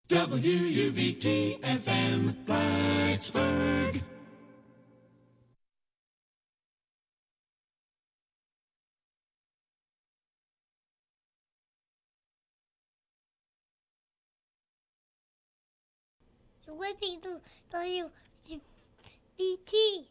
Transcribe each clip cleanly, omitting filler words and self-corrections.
WUVT-FM Plattsburgh. You're listening to WUVT.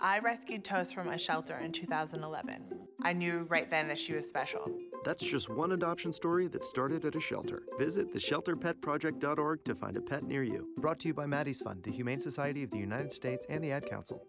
I rescued Toast from a shelter in 2011. I knew right then that she was special. That's just one adoption story that started at a shelter. Visit theshelterpetproject.org to find a pet near you. Brought to you by Maddie's Fund, the Humane Society of the United States, and the Ad Council.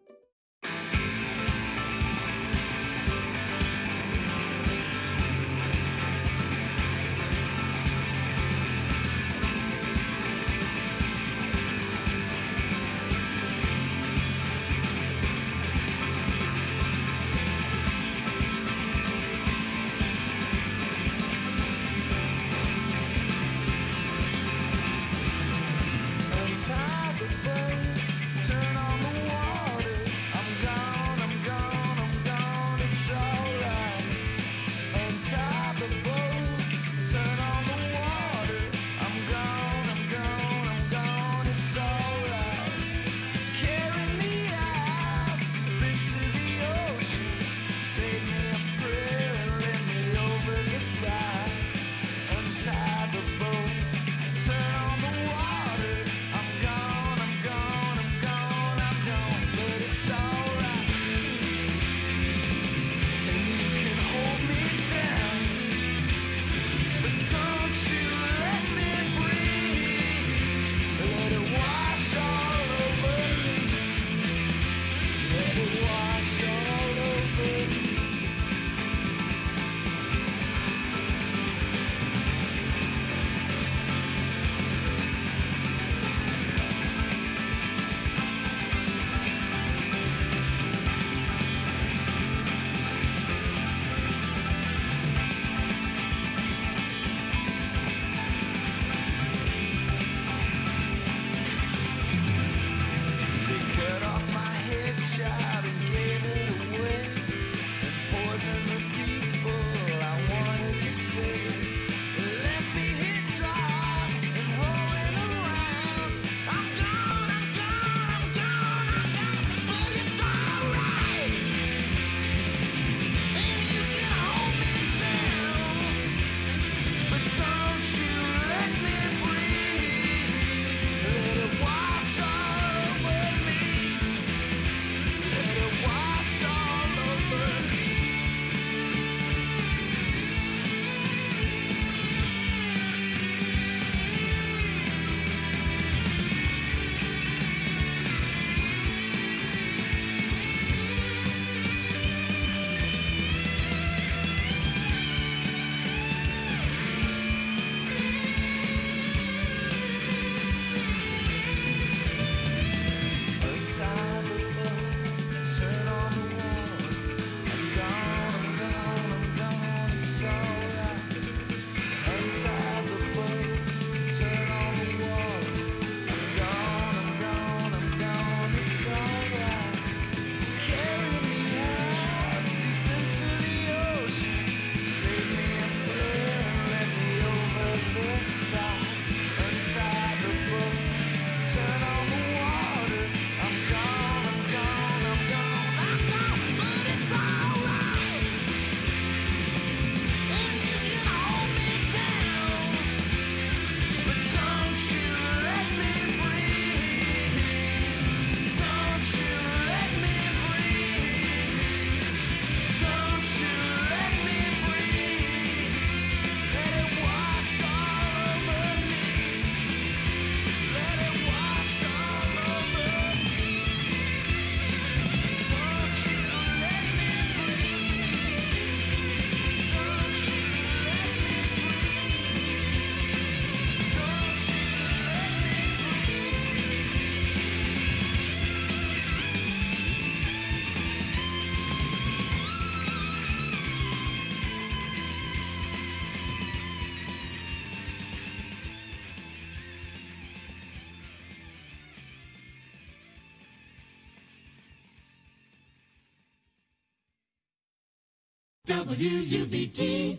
WUBT.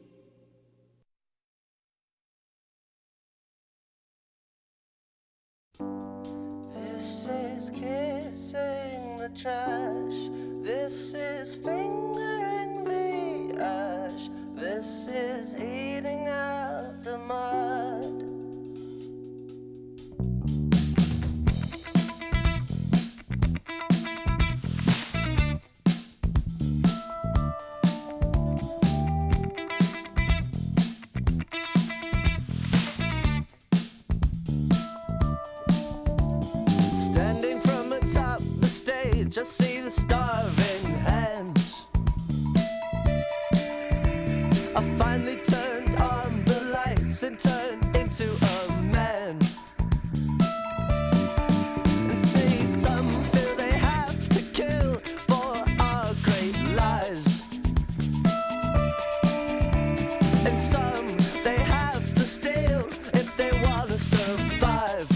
This is kissing the trash. This is fingering the ash. This is eating out the mud. just see the starving hands. I finally turned on the lights and turned into a man. And see, some feel they have to kill for our great lies. And some they have to steal if they want to survive.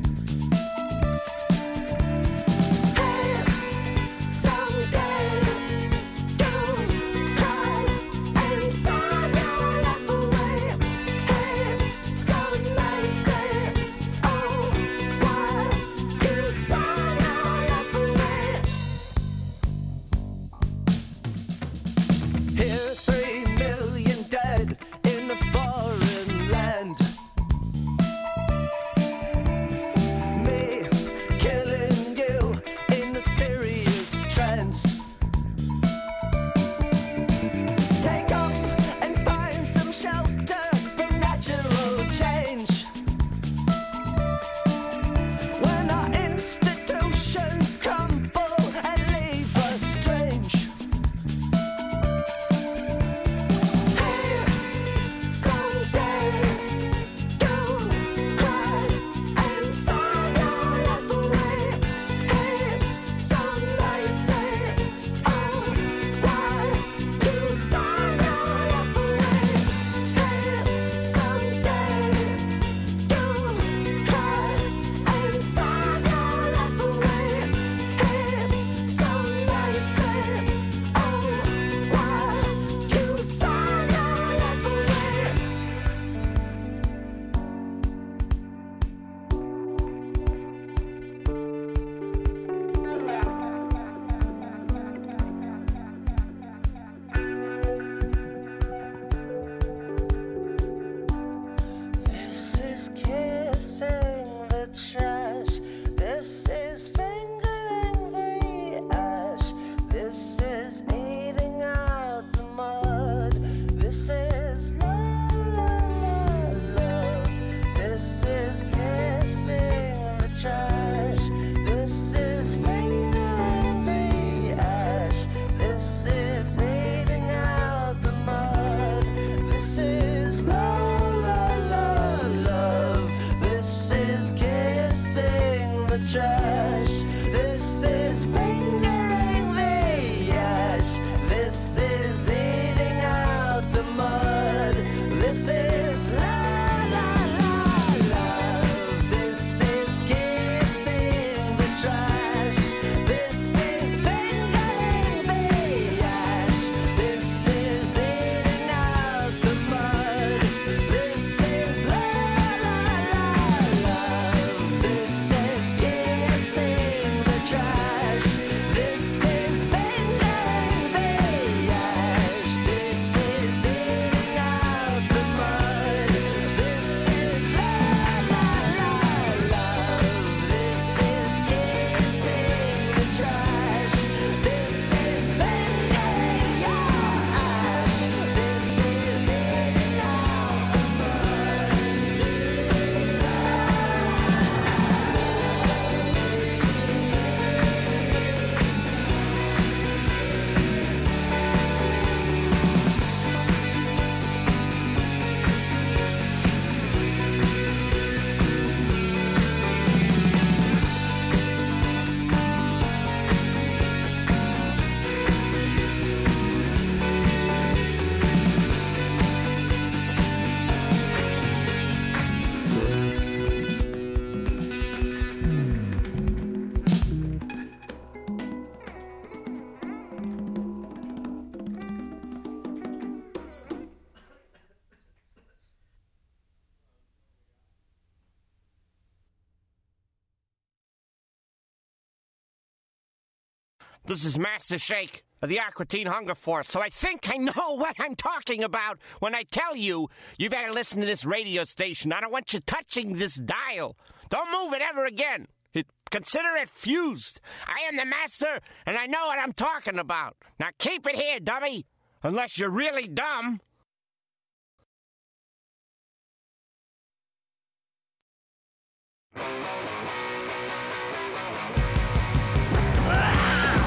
Hey, someday, don't cry and sign your life away. Hey, some may say, oh, why you sign your life away? Here, 3 million dead in a foreign land. Me killing you in a serious trance. Take up and find some shelter from natural change. When our institutions crumble and leave us strange. Hey, someday, don't cry and sign your life away. Hey, some may say, oh, why you sign your life away? Hey, someday, don't cry and sign your life away. Hey, some may say, oh, why you sign your life away? This is kissing the trash. This is fingering the ash. This is eating out the mud. This is love, love, love. This is kissing the trash. This is fingering the ash. This is eating out the mud. This is love, love, love, love. This is kissing the trash. This is fingering the ash. This is eating out the mud. This is la la la love. This is kissing the trash. This is fingering the ash. This is eating out the mud. This is la la la love. This is kissing the trash. This is fingering the ash. This is eating out the mud. This is la la la love. This is kissing the trash. This is fingering your ash. This is eating out the mud. This is Master Shake of the Aqua Teen Hunger Force, so I think I know what I'm talking about when I tell you you better listen to this radio station. I don't want you touching this dial. Don't move it ever again. Consider it fused. I am the master, and I know what I'm talking about. Now keep it here, dummy, unless you're really dumb. Ah!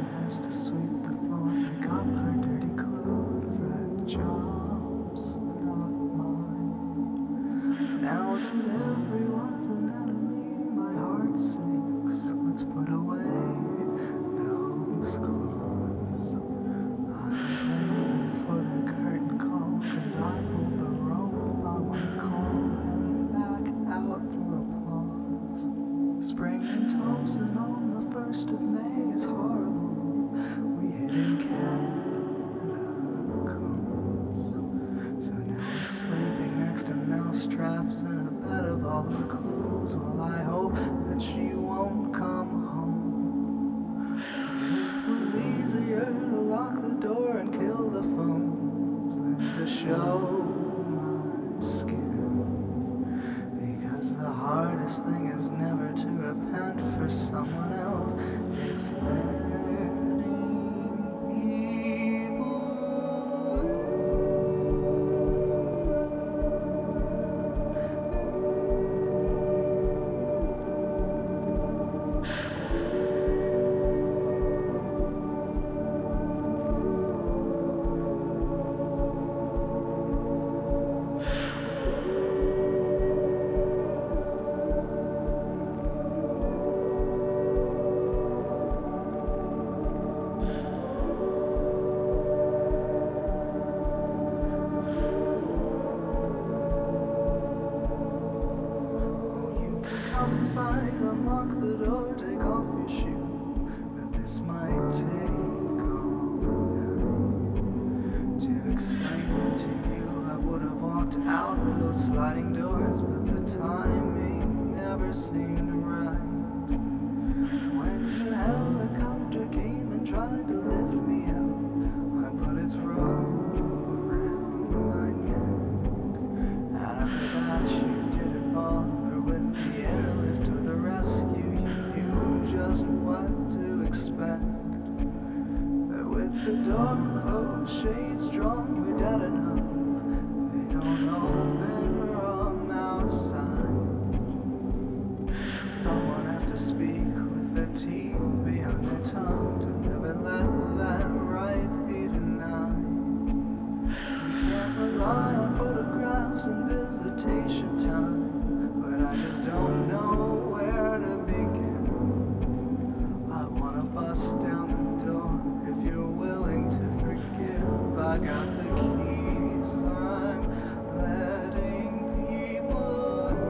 Someone has to sweep the floor, pick up her dirty clothes. That job's not mine. Now that everyone's an enemy, my heart sinks. Let's put away those clothes. I don't blame them for their curtain call, 'cause I pulled the rope. I wanna call them back out for applause. Spring in Thompson on the 1st of May is horrible. We hid in catacombs. So now I'm sleeping next to mousetraps in a bed of all her clothes, while I hope that she won't come home. It was easier to lock the door and kill the phones than to show my skin. Because the hardest thing is never to repent for someone else. It's letting people inside, unlock the door, take off your shoe. But this might take all night to explain to you. I would have walked out those sliding doors, but the timing never seemed right. When your helicopter came and tried to lift me out, I put its rope around my neck. And after that you didn't bother with the airlift or the rescue. You knew just what to expect. That with the door closed, shades drawn, we're dead enough. They don't open from outside. Someone has to speak with their teeth behind their tongue, to never let that right be denied. We can't rely on photographs and visitation time, but I just don't know where to begin. I wanna bust down the door if you're willing to forgive. I got the keys, I'm letting people in.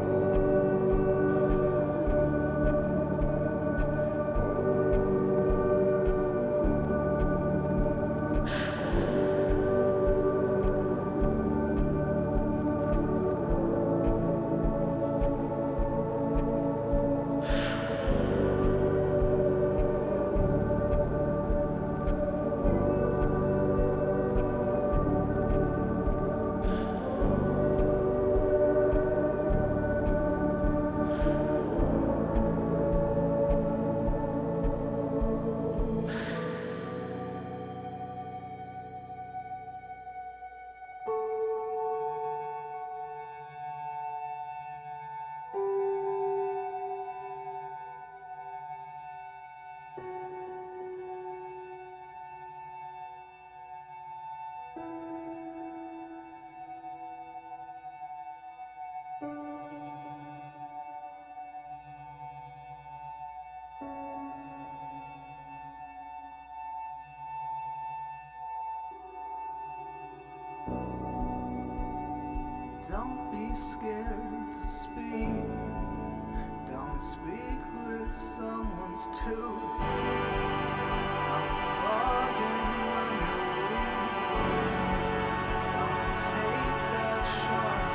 Don't be scared to speak. Don't speak with someone's tooth. Don't bargain when you're weak. Don't take that sharp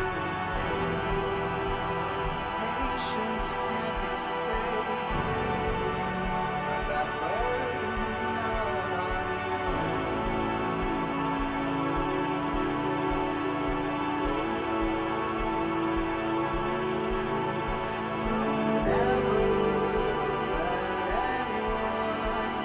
view. Some patience can't be saved, but that burden's not on you. Don't ever let anyone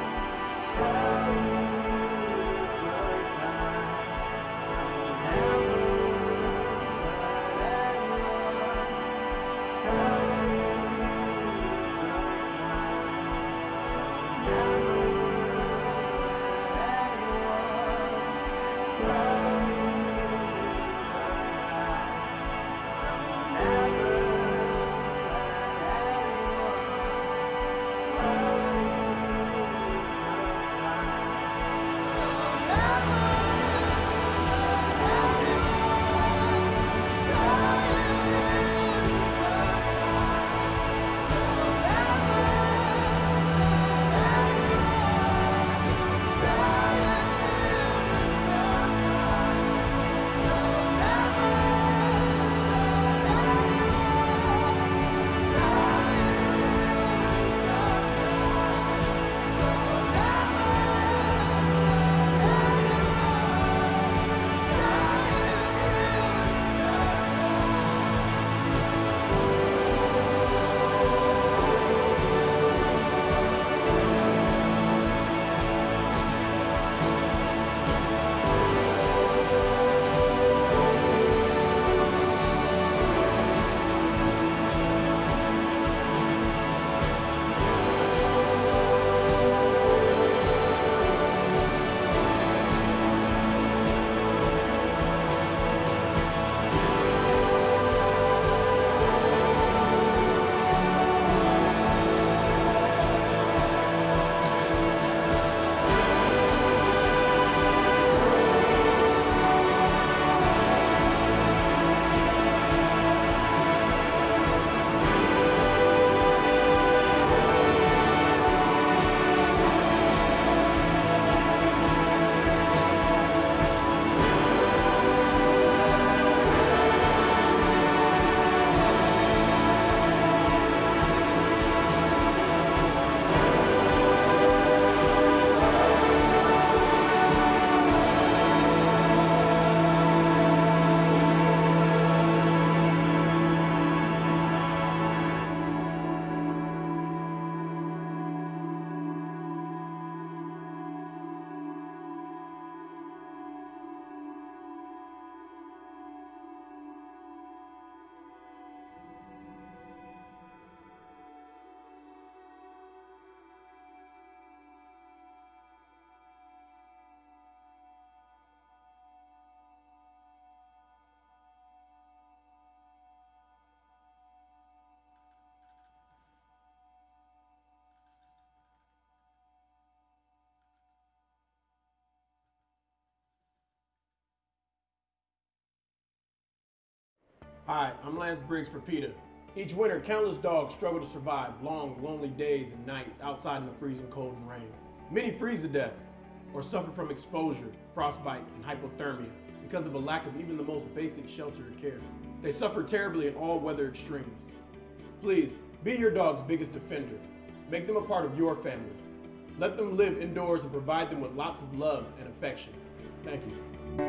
Hi, I'm Lance Briggs for PETA. Each winter, countless dogs struggle to survive long, lonely days and nights outside in the freezing cold and rain. Many freeze to death or suffer from exposure, frostbite, and hypothermia because of a lack of even the most basic shelter or care. They suffer terribly in all weather extremes. Please, be your dog's biggest defender. Make them a part of your family. Let them live indoors and provide them with lots of love and affection. Thank you.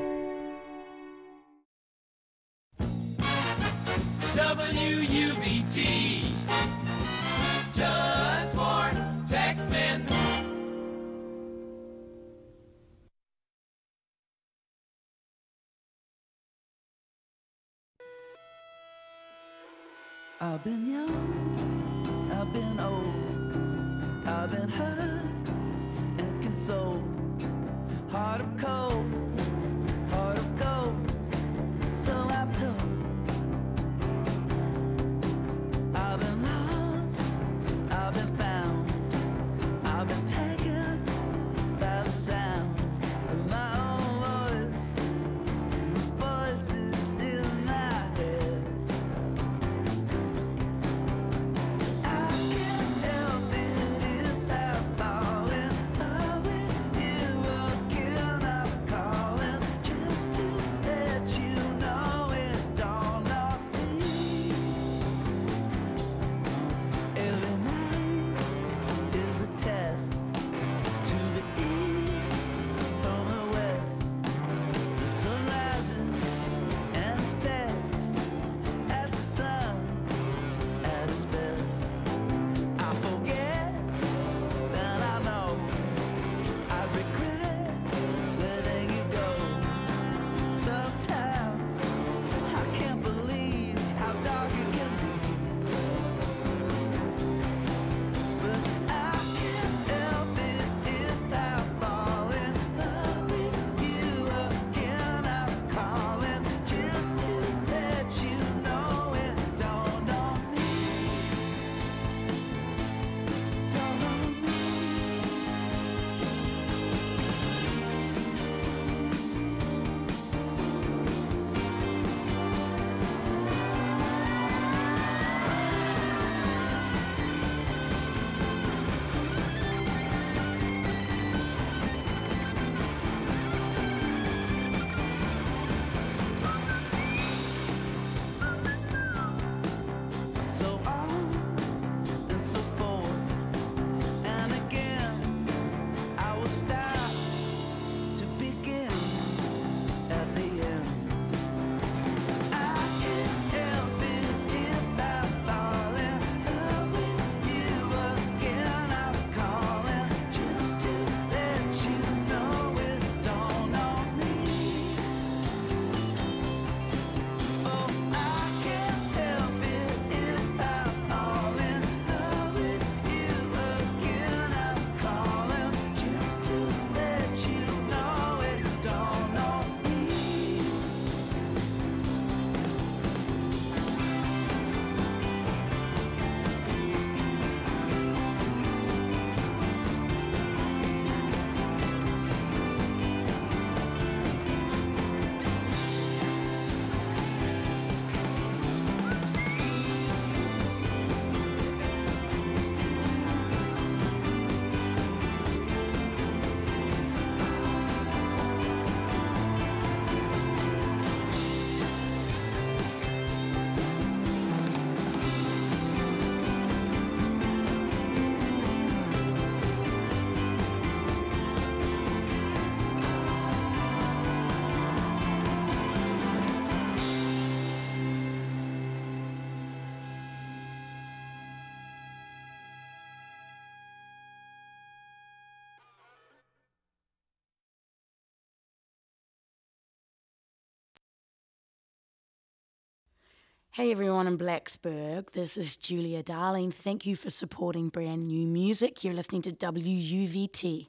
WUBT, just for Techmen. I've been young, I've been old, I've been hurt and consoled. Heart of cold, heart of gold, so I'm told. I've been lost, I've been found, I've been taken by the sound of my own voice. Voices in my head. I can't help it if I fall in love with you again. I'm calling just to let you know it dawned on me. Every night is a test. To the east from the west, the sun rises and sets as the sun at its best. I forget, then I know I regret letting you go. Sometimes I can't believe how dark it can be, but I can't help it if I fall in love with you again. I'm calling just to let you know it dawned on me. Dawned on me. So on and so forth, and again I will stop to begin at the end. I can't help it if I fall in love with you again. I'm calling just to let you know it dawned on me. Oh, I can't help it if I fall in love with you again. I'm calling just to let you know it dawned on me. Hey everyone in Blacksburg, this is Julia Darling. Thank you for supporting brand new music. You're listening to WUVT.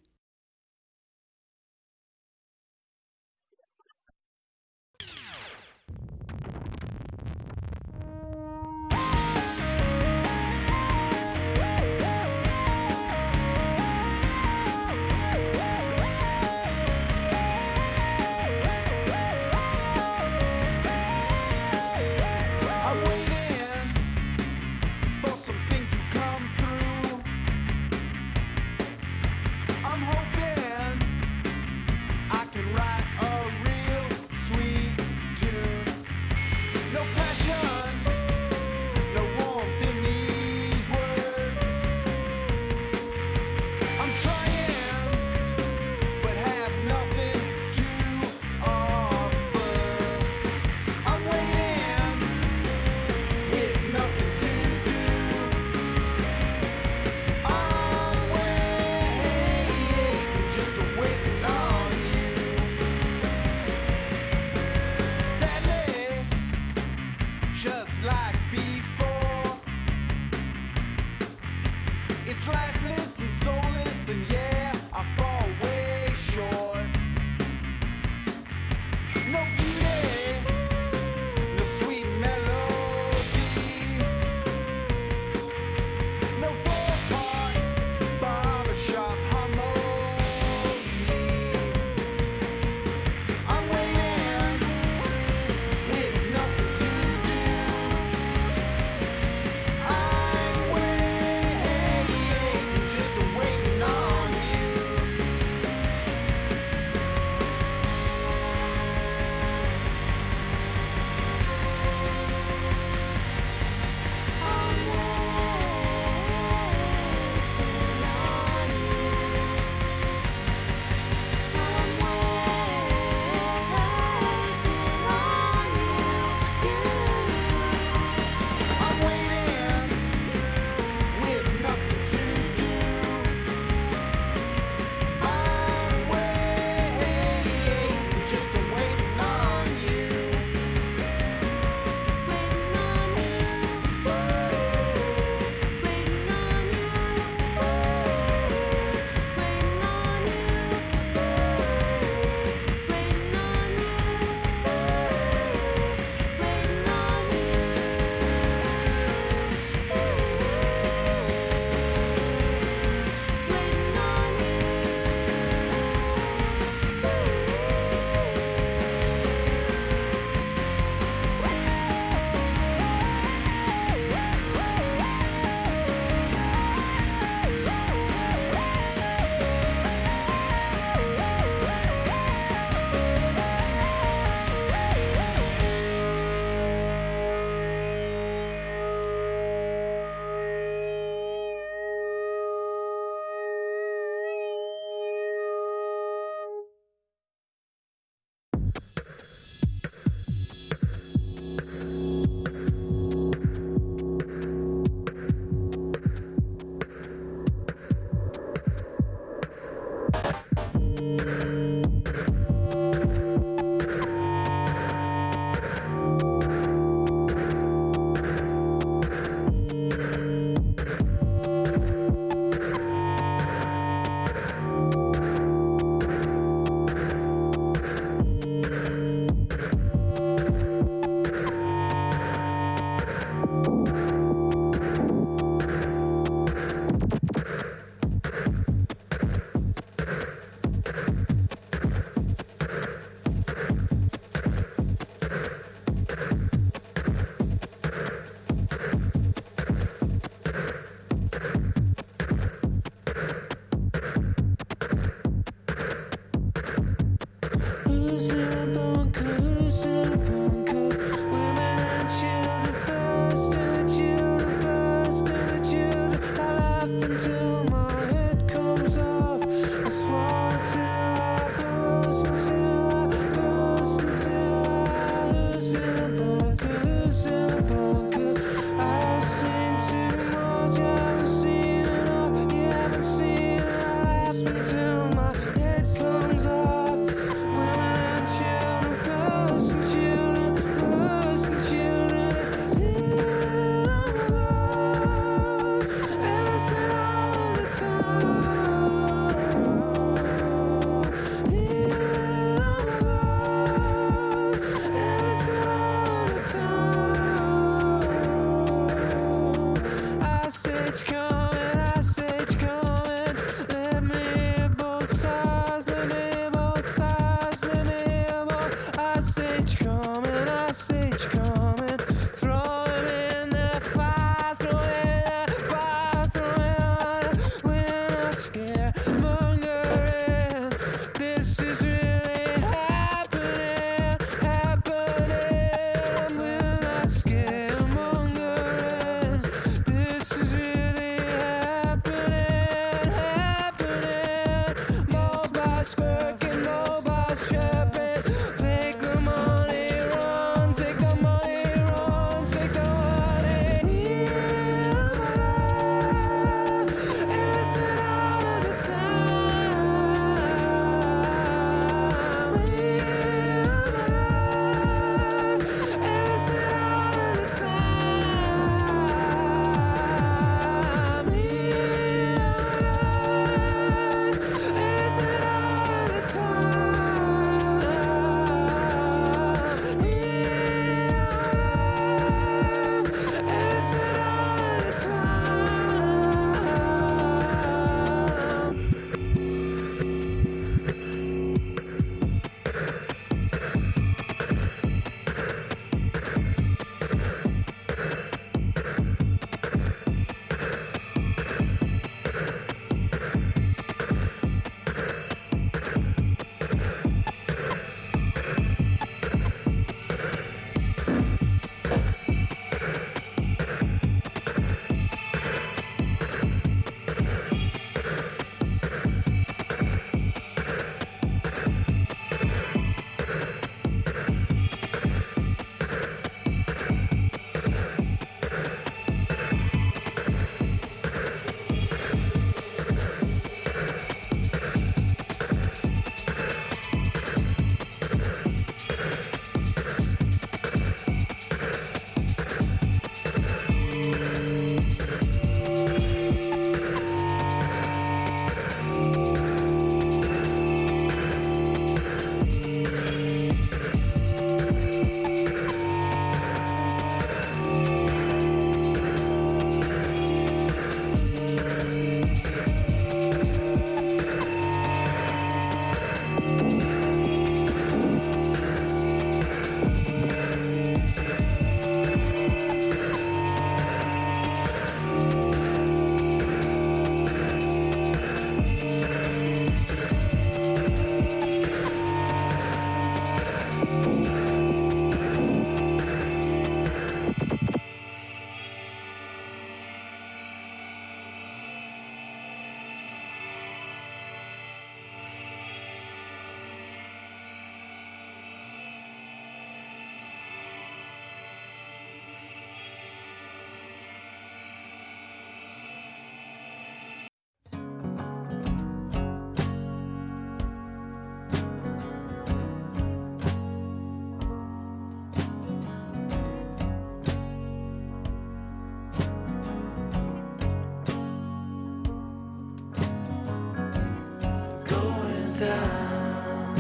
down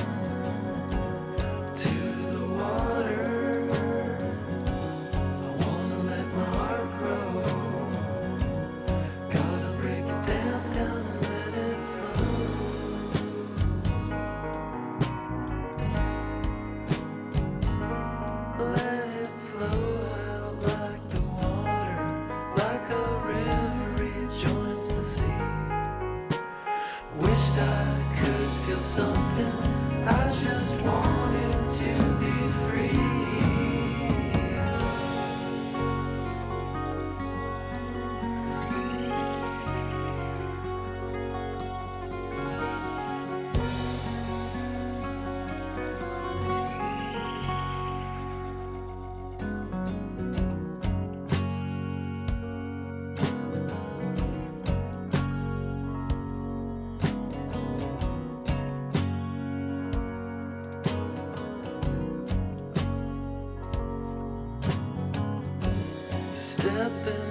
to the water. I wanna let my heart grow. Gotta break the dam down and let it flow. Let it flow out like the water, like a river rejoins the sea. Wished I could feel something, I just wanted to be free. Stepping